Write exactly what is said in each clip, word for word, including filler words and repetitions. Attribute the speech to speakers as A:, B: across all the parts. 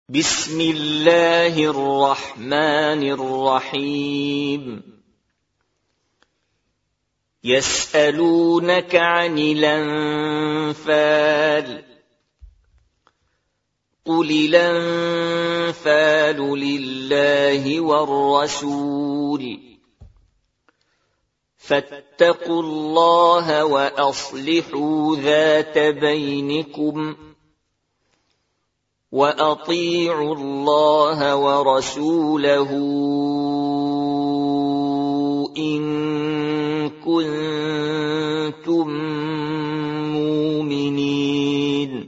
A: بسم الله الرحمن الرحيم يسألونك عن الأنفال قل الأنفال لله والرسول فاتقوا الله وأصلحوا ذات بينكم وأطيعوا الله ورسوله إن كنتم مؤمنين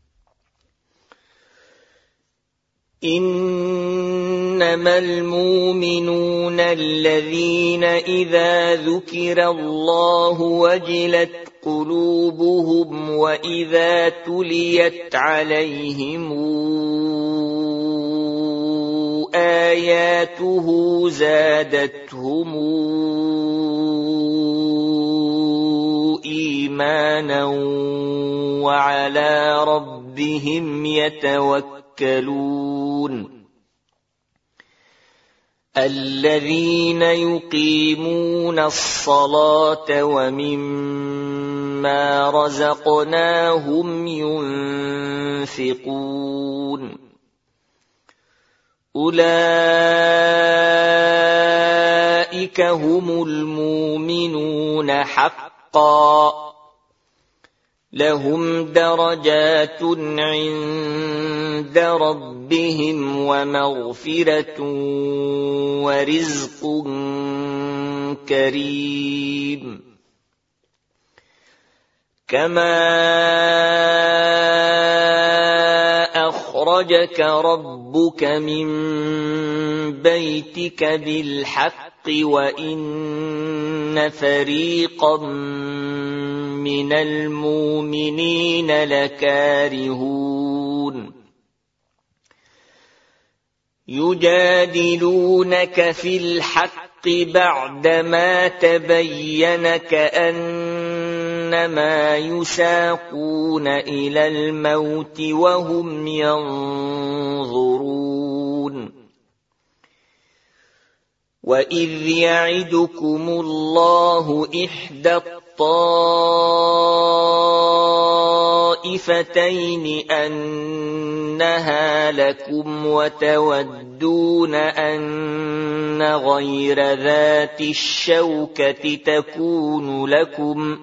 A: إنما المؤمنون الذين إذا ذكر الله وجلت قلوبهم وإذا تليت عليهم آياته زادتهم إيمانا وعلى ربهم يتوكلون الذين يقيمون الصلاة ومما رزقناهم ينفقون أولئك هم المؤمنون حقا لهم درجات عند ربهم ومغفرة ورزق كريم كما أخرجك ربك من بيتك بالحق وإن فريقا من المؤمنين لكارهون يجادلونك في الحق بعدما تبين كأنما يساقون إلى الموت وهم ينظرون وإذ يعدكم الله إحدى الطائفتين أنها لكم وتودون أن غير ذات الشوكة تكون لكم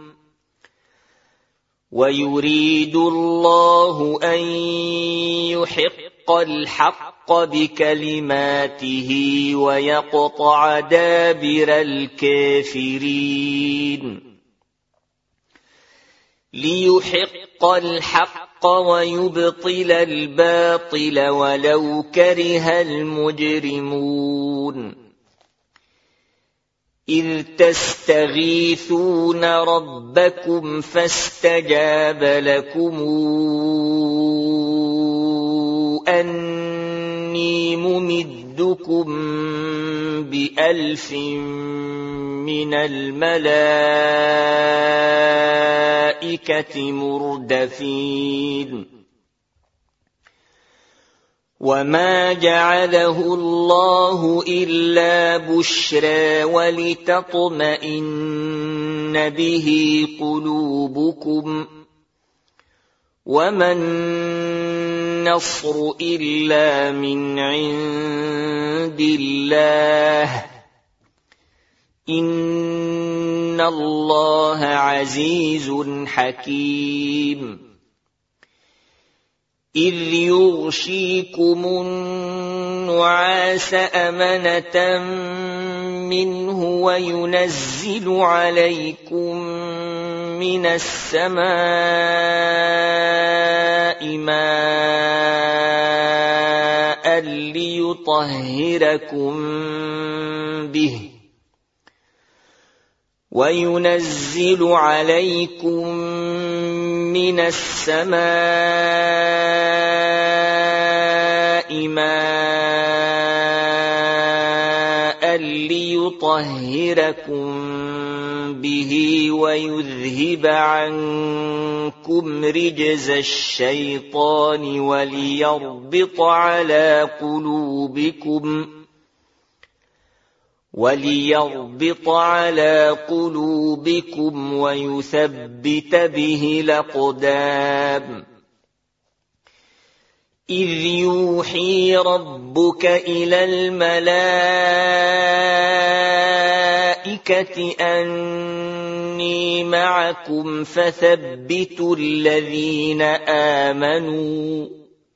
A: ويريد الله أن يحق الحق بكلماته ويقطع دابر الكافرين ليحق الحق ويبطل الباطل ولو كره المجرمون إذ تستغيثون ربكم فاستجاب لكم أني ممدكم بألف من الملائكة مردفين وما جعله الله إلا بشرى ولتطمئن به قلوبكم وما النصر إلا من عند الله إن الله عزيز حكيم إذ يغشيكم النعاس أمنة منه وينزل عليكم من السماء ماء ليطهركم به وينزل عليكم من السماء ماء ليطهركم به ويذهب عنكم عنكم رجز الشيطان وليربط على قلوبكم وليربط على قلوبكم ويثبت به الأقدام إذ يوحي ربك إلى الملائكة أني معكم فثبتوا الذين آمنوا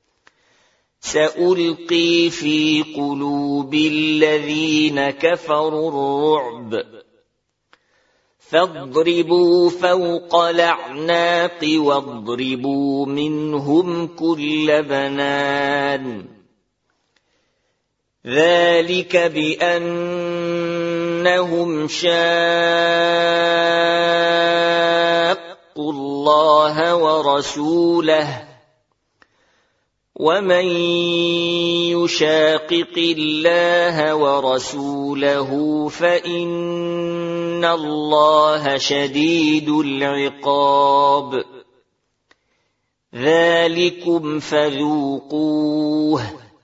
A: سألقي في قلوب الذين كفروا الرعب فاضربوا فوق الأعناق واضربوا منهم كل بنان ذلك بأنهم شاقوا الله ورسوله ومن يشاقق الله ورسوله فإن الله شديد العقاب ذلكم فذوقوه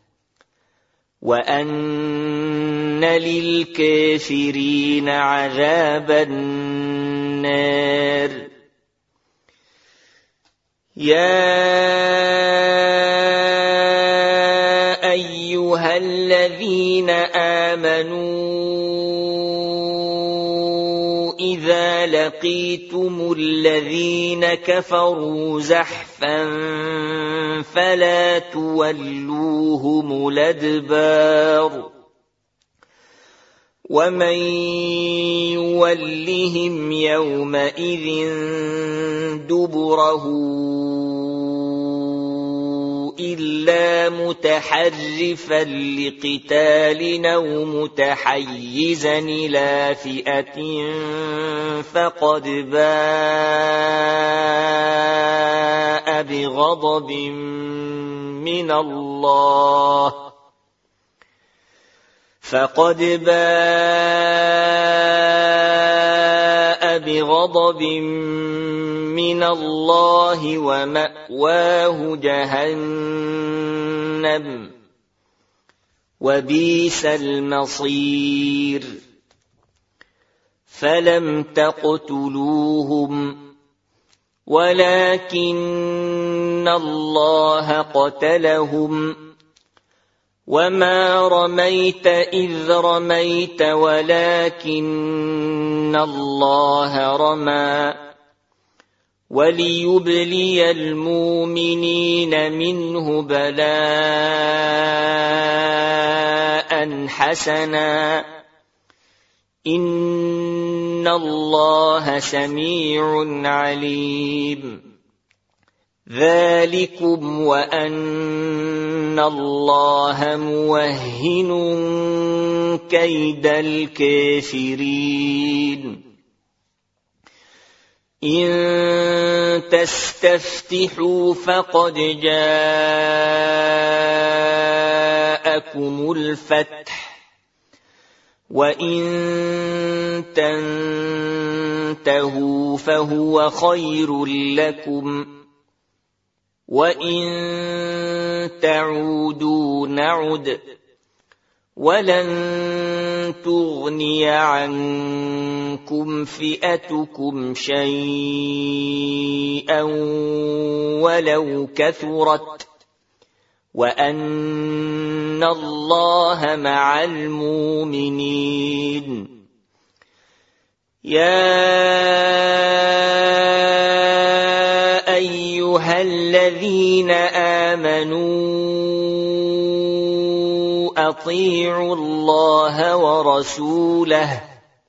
A: وأن للكافرين عذاب النار يا أيها الذين آمنوا إذا لقيتم الذين كفروا زحفا فلا تولوهم الأدبار ومن يولهم يومئذ دبره إلا متحرفا لقتال أو متحيزا إلى فئة فقد باء بغضب من الله فقد باء بغضب من الله ومأواه جهنم وبئس المصير فلم تقتلوهم ولكن الله قتلهم وما رميت إذ رميت ولكن الله رمى وليبلي المؤمنين منه بلاء حسنا إن الله سميع عليم ذلكم وأن الله موهن كيد الكافرين إن تستفتحوا فقد جاءكم الفتح وإن تنتهوا فهو خير لكم وإن تعودوا نعد ولن تغني عنكم فئتكم شيئا ولو كثرت وأن الله مع المؤمنين يا أيها الذين آمنوا أطيعوا الله ورسوله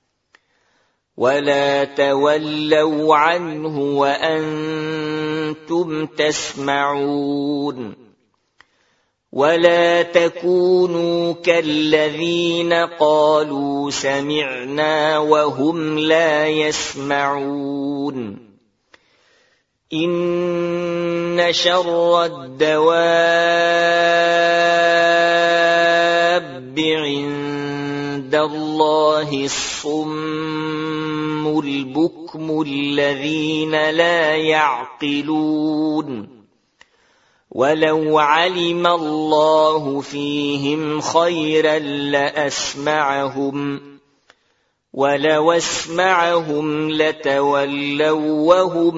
A: ولا تولوا عنه وأنتم تسمعون ولا تكونوا كالذين قالوا سمعنا وهم لا يسمعون إن شر الدواب عند الله الصم الصم البكم الذين لا يعقلون ولو علم الله فيهم خيرا لأسمعهم ولو اسمعهم لتولوا وهم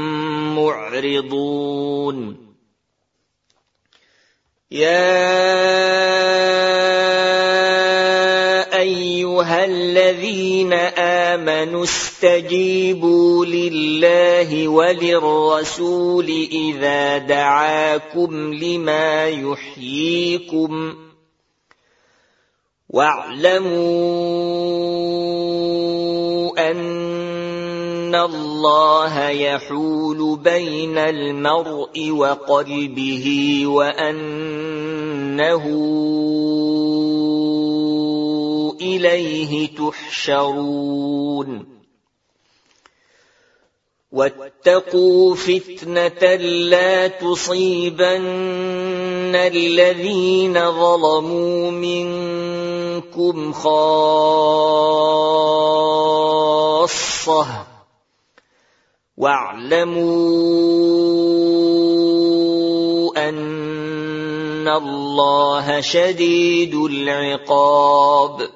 A: معرضون يا أيها الذين آمنوا استجيبوا لله وللرسول إذا دعاكم لما يحييكم واعلموا أن الله يحول بين المرء وقلبه وأنه إليه تحشرون واتقوا فتنة لا تصيبن الذين ظلموا منكم خاصة واعلموا أن الله شديد العقاب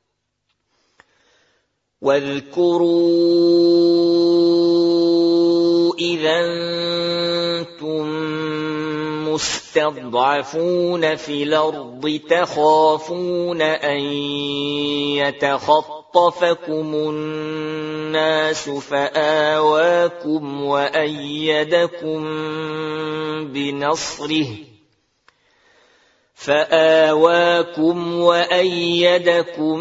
A: واذكروا إذا أنتم مستضعفون في الأرض تخافون أن يتخطفكم الناس فآواكم وأيدكم بنصره فآواكم وأيدكم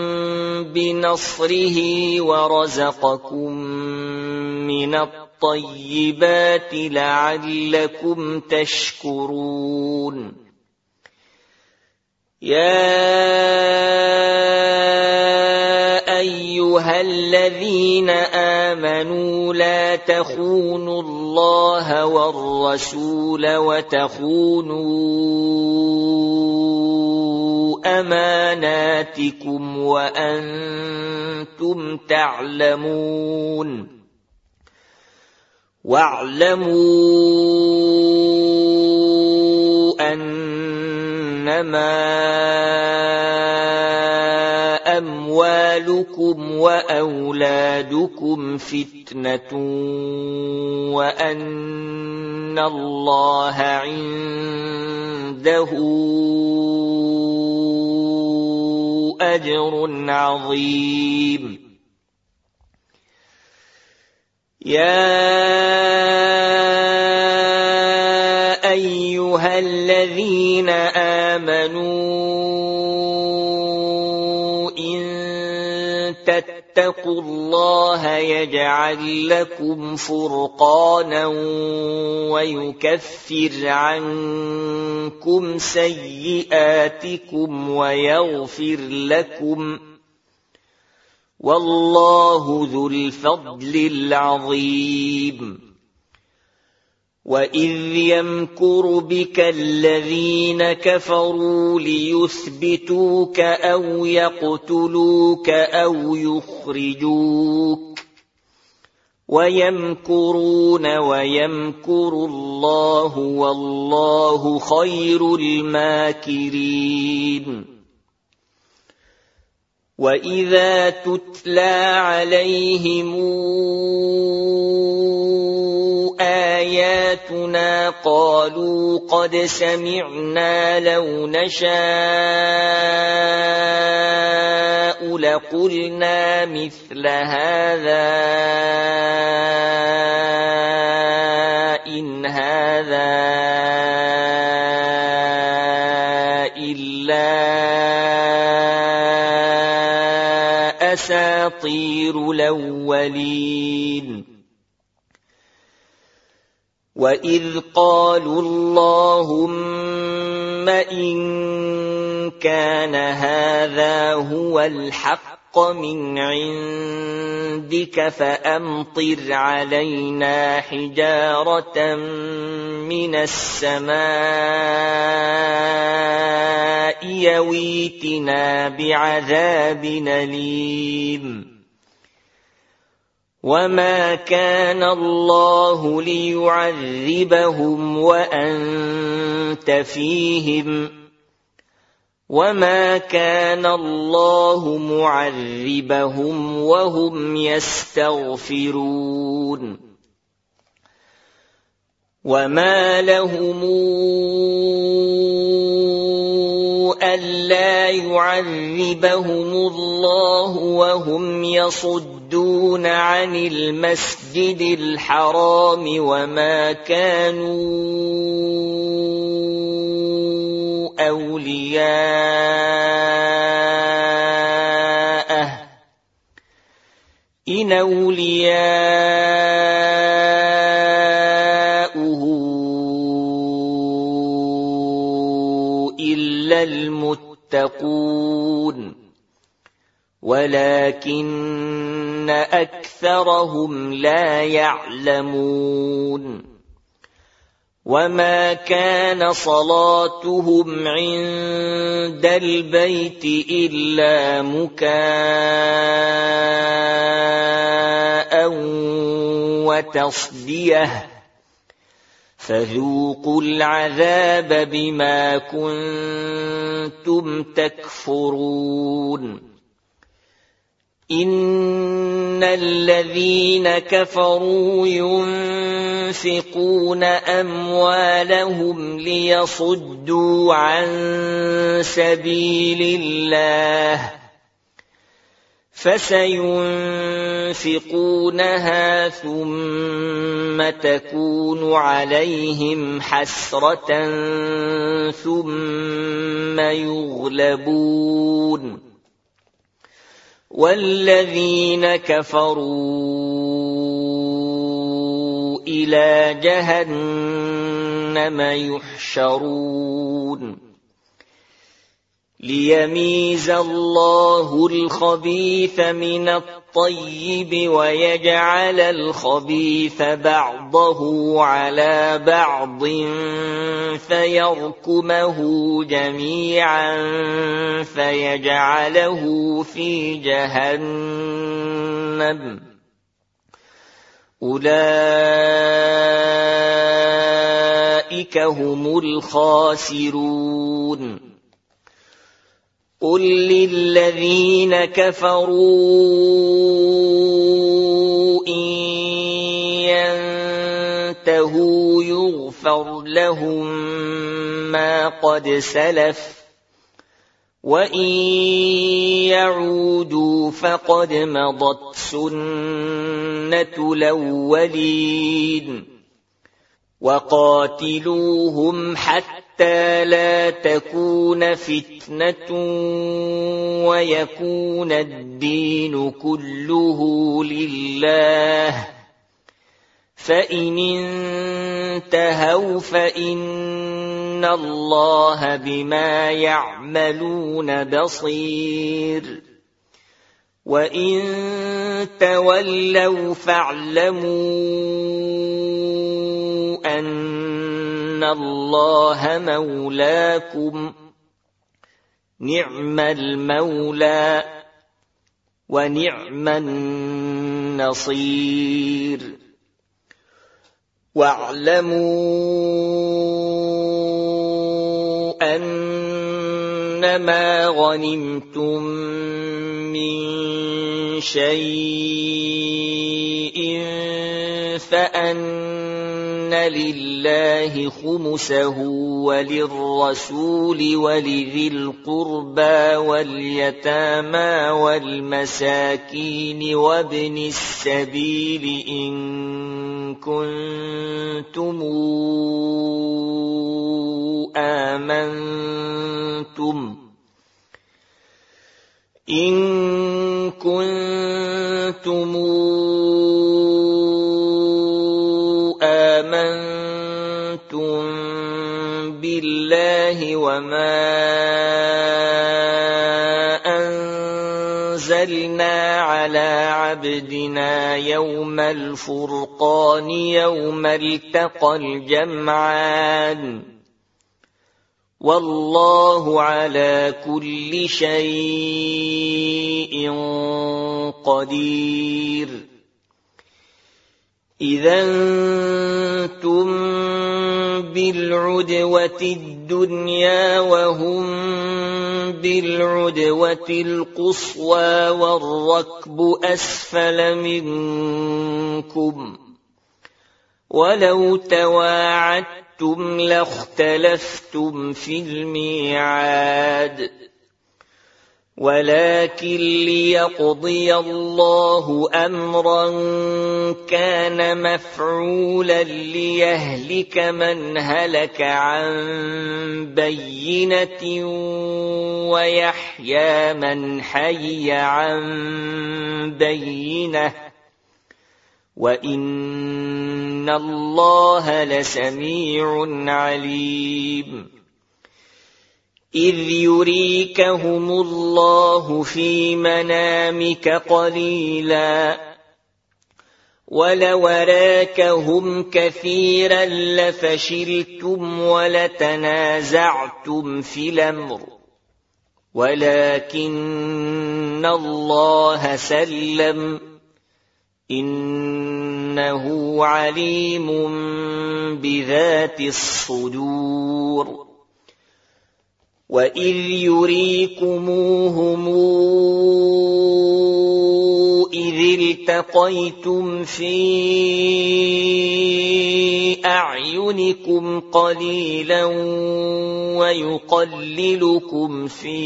A: بنصره ورزقكم من الطيبات لعلكم تشكرون يا أيها الذين آمنوا لا تخونوا الله والرسول وتخونوا أماناتكم وأنتم تعلمون واعلموا أنما أموالكم وأولادكم فتنة وأن الله عنده أجر عظيم يا أيها الذين آمنوا إن تتقوا الله يجعل لكم فرقانا ويكفر عنكم سيئاتكم ويغفر لكم والله ذو الفضل العظيم وإذ يمكر بك الذين كفروا ليثبتوك أو يقتلوك أو يخرجوك ويمكرون ويمكر الله والله خير الماكرين وإذا تتلى عليهم آياتنا قالوا قد سمعنا لو نشاء لقلنا مثل هذا إن هذا إلا أساطير الأولين وإذ قالوا اللهم إن كان هذا هو الحق من عندك فأمطر علينا حجارة من السماء يويتنا بعذاب أليم وما كان الله ليعذبهم وأنت فيهم وما كان الله معذبهم وهم يستغفرون وما لهم ألا يعذبهم الله وهم يصدون عن المسجد الحرام وما كانوا أولياءه إن أولياؤه إلا المتقون ولكن أكثرهم لا يعلمون وما كان صلاتهم عند البيت إلا مكاء وتصديه فذوقوا العذاب بما كنتم تكفرون إن الذين كفروا ينفقون أموالهم ليصدوا عن سبيل الله فسينفقونها ثم تكون عليهم حسرة ثم يغلبون والذين كفروا إلى جهنم يحشرون ليميز الله الخبيث من الطيب ويجعل الخبيث بعضه على بعض فيركمه جميعا فيجعله في جهنم أولئك هم الخاسرون قل للذين كفروا إن ينتهوا يغفر لهم ما قد سلف وإن يعودوا فقد مضت سنة الأولين وقاتلوهم حتى لا تكون فتنة ويكون الدين كله لله فإن انتهوا فإن الله بما يعملون بصير وإن تولوا فاعلموا أن الله مولاكم نعم المولى ونعم النصير واعلموا أنما غنمتم من شيء فأن لله خمسه وللرسول ولذي القربى واليتامى والمساكين وابن السبيل إن كنتم آمنتم إن كنتم آمنتم بالله وما أنزلنا على عبدنا يوم الفرقان يوم التقى الجمعان والله على كل شيء قدير إذا أنتم بالعدوة الدنيا وهم بالعدوة القصوى والركب أسفل منكم ولو تواعدتم لاختلفتم في الميعاد ولكن ليقضي الله أمرا كان مفعولا ليهلك من هلك عن بينة ويحيى من حي عن بينة وإن الله لسميع عليم إذ يريكهم الله في منامك قليلا ولو أراكهم كثيرا لفشلتم ولتنازعتم في الأمر ولكن الله سلم إنه عليم بذات الصدور وإذ يريكموهم إذ التقيتم في أعينكم قليلا ويقللكم في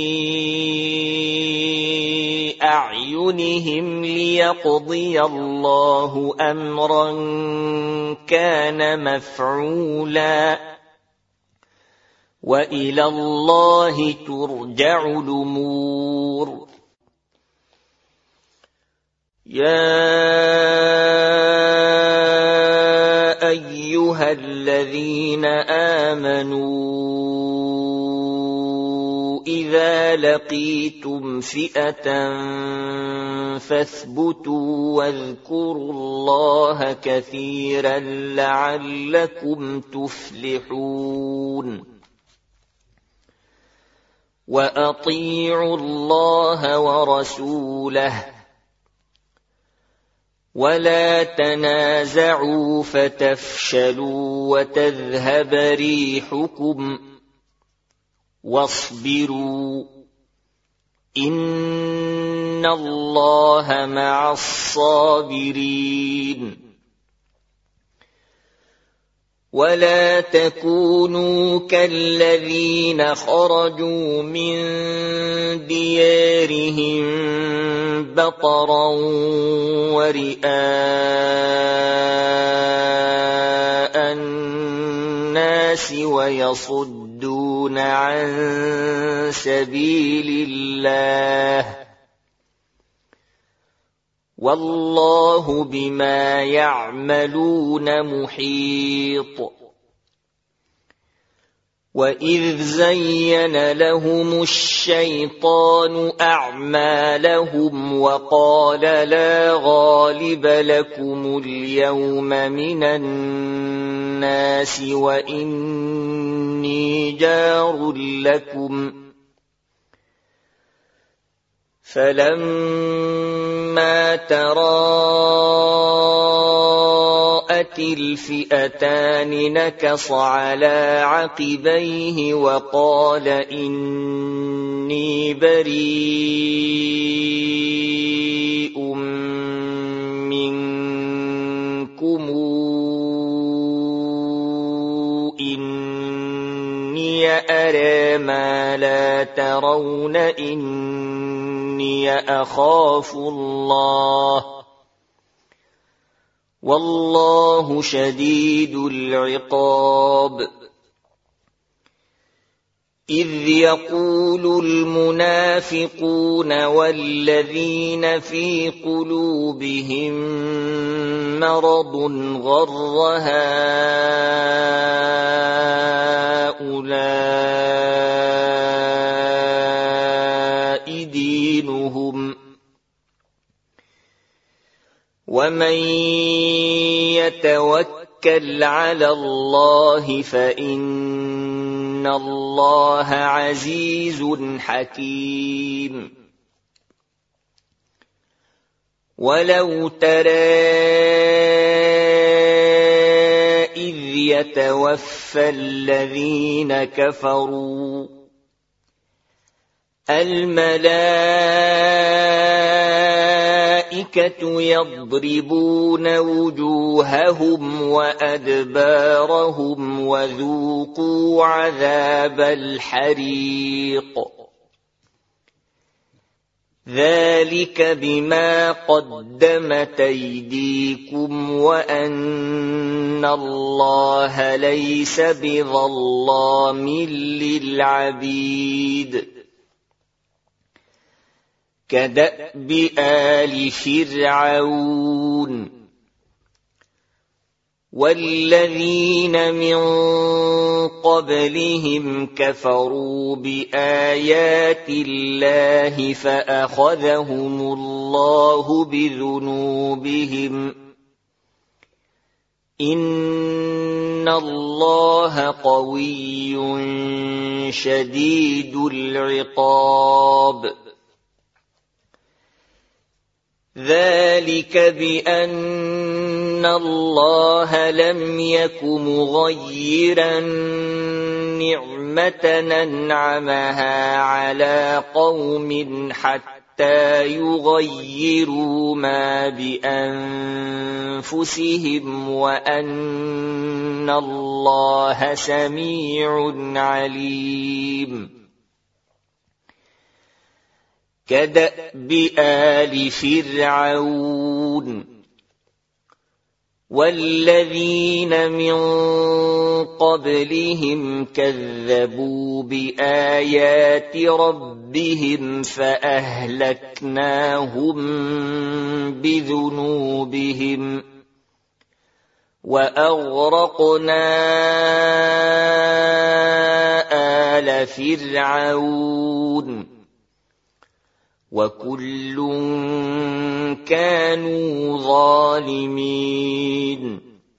A: أعينهم ليقضي الله أمرا كان مفعولا وإلى الله ترجع الأمور يا أيها الذين آمنوا إذا لقيتم فئة فاثبتوا واذكروا الله كثيرا لعلكم تفلحون وأطيعوا الله ورسوله ولا تنازعوا فتفشلوا وتذهب ريحكم واصبروا إن الله مع الصابرين ولا تكونوا كالذين خرجوا من ديارهم بطرا ورئاء الناس ويصدون عن سبيل الله والله بما يعملون محيط وإذ زين لهم الشيطان أعمالهم وقال لا غالب لكم اليوم من الناس وإني جار لكم فلما تراءت الفئتان نكص على عقبيه وقال إني بريء منكم إني أرى ما لا ترون إني أخاف الله والله شديد العقاب إذ يقول المنافقون والذين في قلوبهم مرض غر هؤلاء دينهم ومن يتوكل على الله فإن الله عزيز حكيم ولو ترى إذ يتوفى الذين كفروا الملائكة يضربون وجوههم وأدبارهم وذوقوا عذاب الحريق ذلك بما قدمت أيديكم وأن الله ليس بظلام للعبيد كدأب آل فرعون والذين من قبلهم كفروا بآيات الله فأخذهم الله بذنوبهم إن الله قوي شديد العقاب ذلك بأن الله لم يك مغيرا نعمة أنعمها على قوم حتى يغيروا ما بأنفسهم وأن الله سميع عليم كدأب آل فرعون والذين من قبلهم كذبوا بآيات ربهم فأهلكناهم بذنوبهم وأغرقنا آل فرعون وكل كانوا ظالمين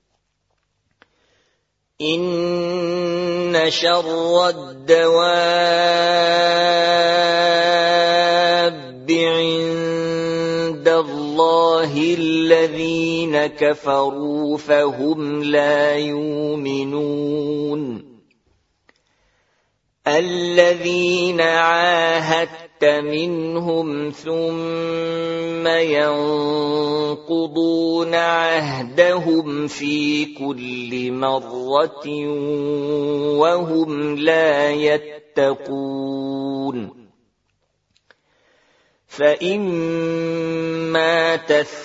A: إن شر الدواب عند الله الذين كفروا فهم لا يؤمنون الذين عاهدت منهم ثم ينقضون عهدهم في كل مرة وهم لا يتقون فإما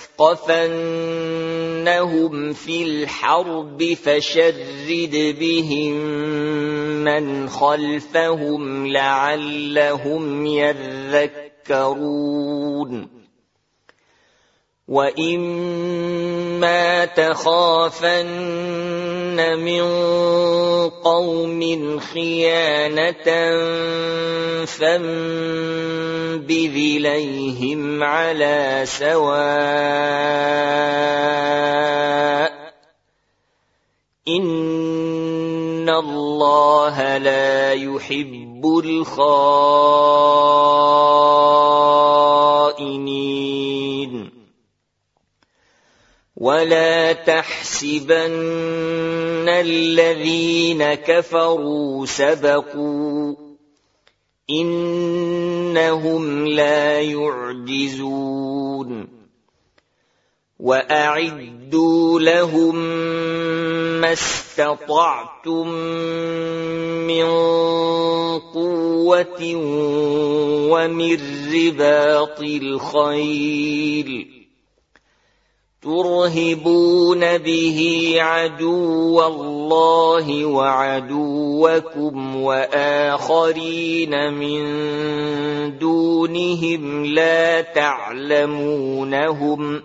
A: تثقفنهم في الحرب فشرد بهم من خلفهم لعلهم يذكرون وإما تخافن من قوم خيانة فانبذ إليهم على سواء إن الله لا يحب الخائنين ولا تحسبن الذين كفروا سبقوا إنهم لا يعجزون وأعدوا لهم ما استطعتم من قوة ومن رباط الخيل ترهبون به عدو الله وعدوكم وآخرين من دونهم لا تعلمونهم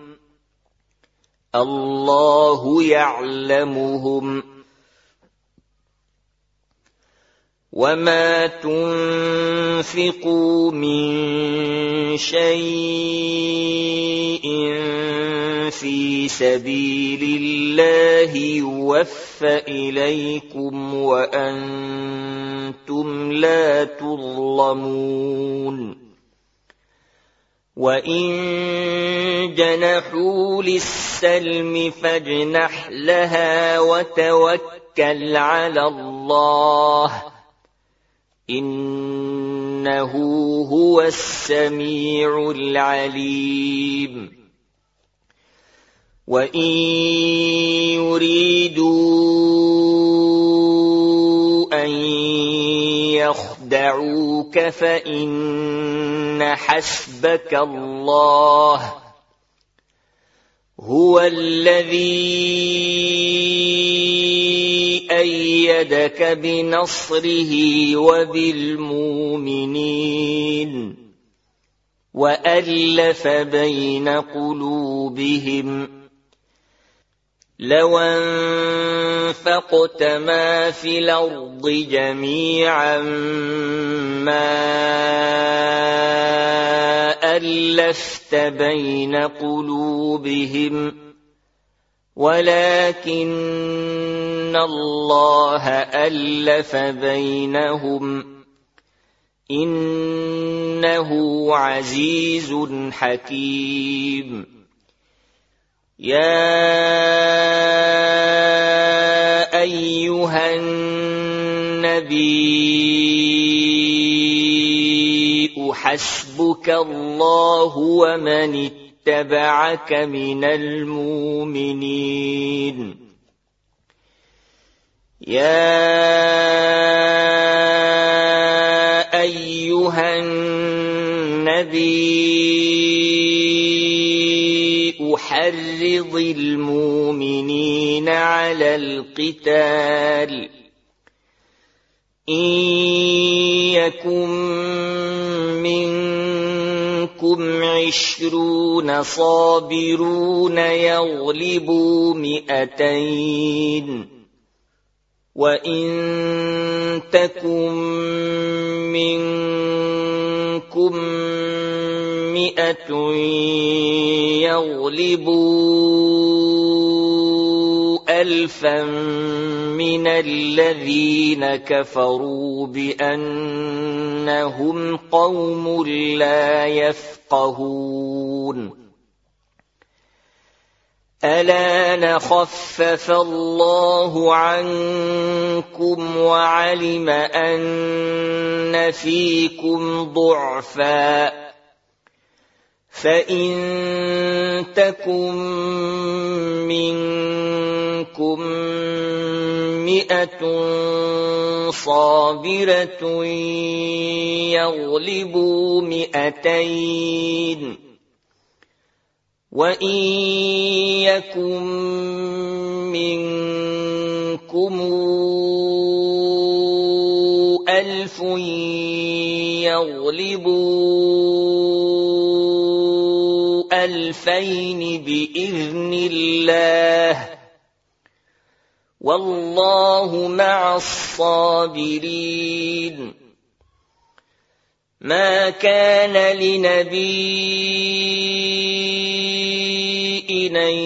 A: الله يعلمهم وما تنفقوا من شيء في سبيل الله يوفى إليكم وأنتم لا تظلمون وإن جنحوا للسلم فاجنح لها وتوكل على الله إنه هو السميع العليم وإن يريدوا أن يخدعوك فإن حسبك الله هو الذي أيدك بنصره وبالمؤمنين وألف بين قلوبهم لو أنفقت ما في الأرض جميعا ما ألفت بين قلوبهم ولكن الله ألف بينهم إنه عزيز حكيم يا أيها النبي حسبك الله ومن اتبعك من المؤمنين يا أيها النبي حرض المؤمنين على القتال إن يكن منكم عشرون صابرون يغلبوا مئتين وإن تكن منكم مئة يغلبوا ألفا من الذين كفروا بأنهم قوم لا يفقهون ألا خفف الله عنكم وعلم أن فيكم ضعفا فإن تكن منكم مئة صابرة يغلبوا مئتين وإن يكن منكم ألف يغلبوا ألفين بإذن الله والله مع الصابرين ما كان لنبي أن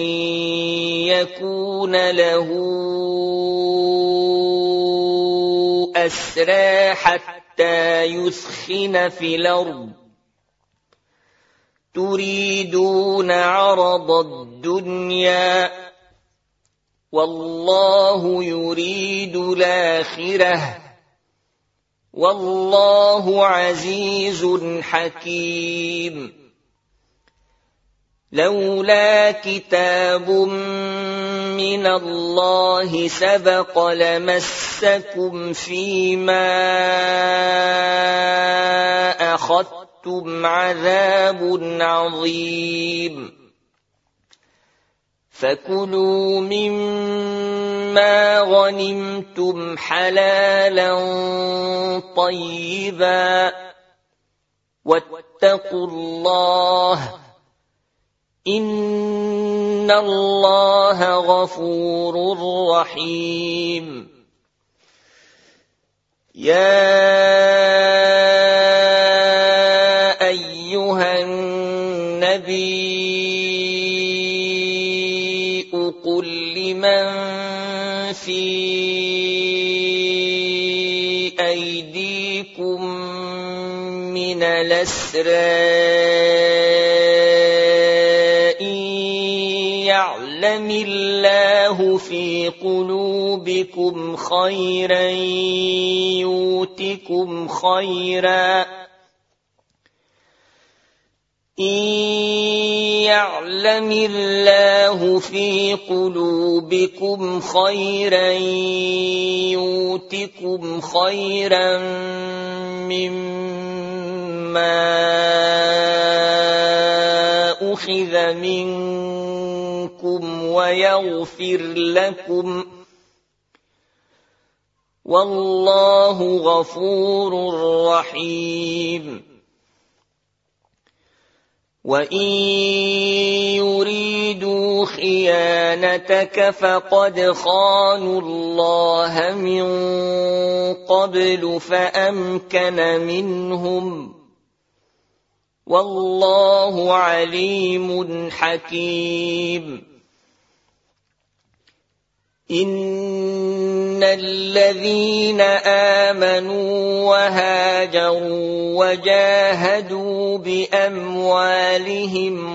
A: يكون له أسرى حتى يثخن في الأرض تريدون عرض الدنيا والله يريد الآخرة والله عزيز حكيم لولا كتاب من الله سبق لمسكم فيما أخذتم عذاب عظيم فكلوا مما غنمتم حلالا طيبا واتقوا الله إن الله غفور رحيم يا أيها النبي قل لمن في أيديكم من الأسرى يعلم الله في قلوبكم خيرا يؤتكم خيرا إن يعلم الله في قلوبكم خيرا يؤتكم خيرا مما أخذ منكم ويغفر لكم والله غفور رحيم وإن يريدوا خيانتك فقد خانوا الله من قبل فأمكن منهم والله عليم حكيم إن الذين آمنوا وهاجروا وجاهدوا بأموالهم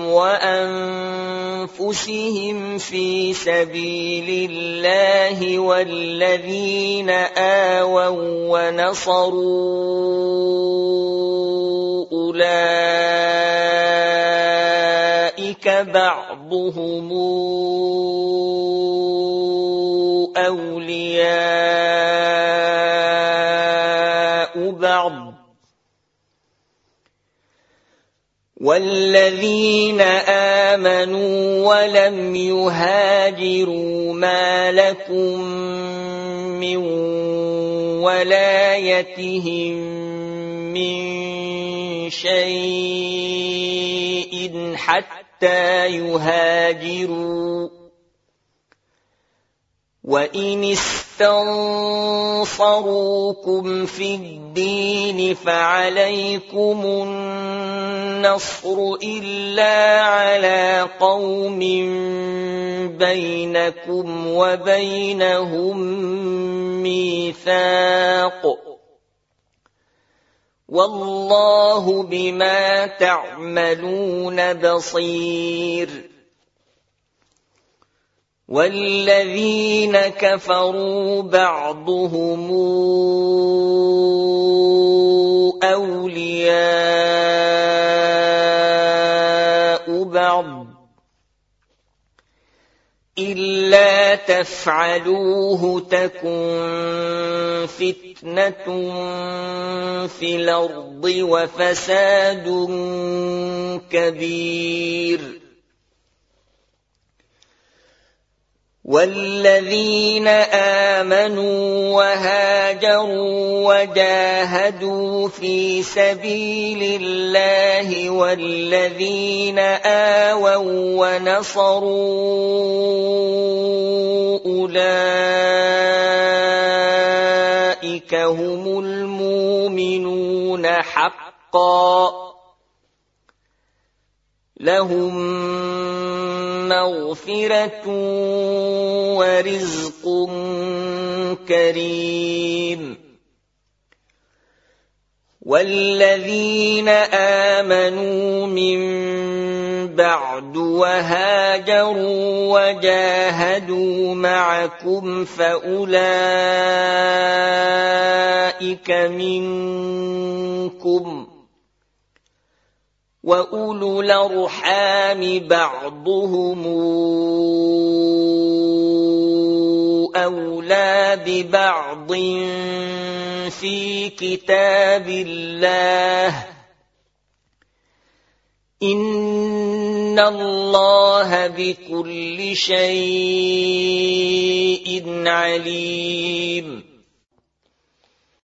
A: وأنفسهم في سبيل الله والذين آووا ونصروا أولئك بعضهم أولياء بعض والذين آمنوا ولم يهاجروا ما لكم من ولايتهم من شيء حتى يهاجروا وإن استنصروكم في الدين فعليكم النصر إلا على قوم بينكم وبينهم ميثاق والله بما تعملون بصير والذين كفروا بعضهم أولياء بعض إلا تفعلوه تكن فتنة في الأرض وفساد كبير والذين آمنوا وهاجروا وجاهدوا في سبيل الله والذين آووا ونصروا أولئك هم المؤمنون حقا لهم مغفرة ورزق كريم والذين آمنوا من بعد وهاجروا وجاهدوا معكم فأولئك منكم وأولو الأرحام بعضهم أولى ببعض في كتاب الله إن الله بكل شيء عليم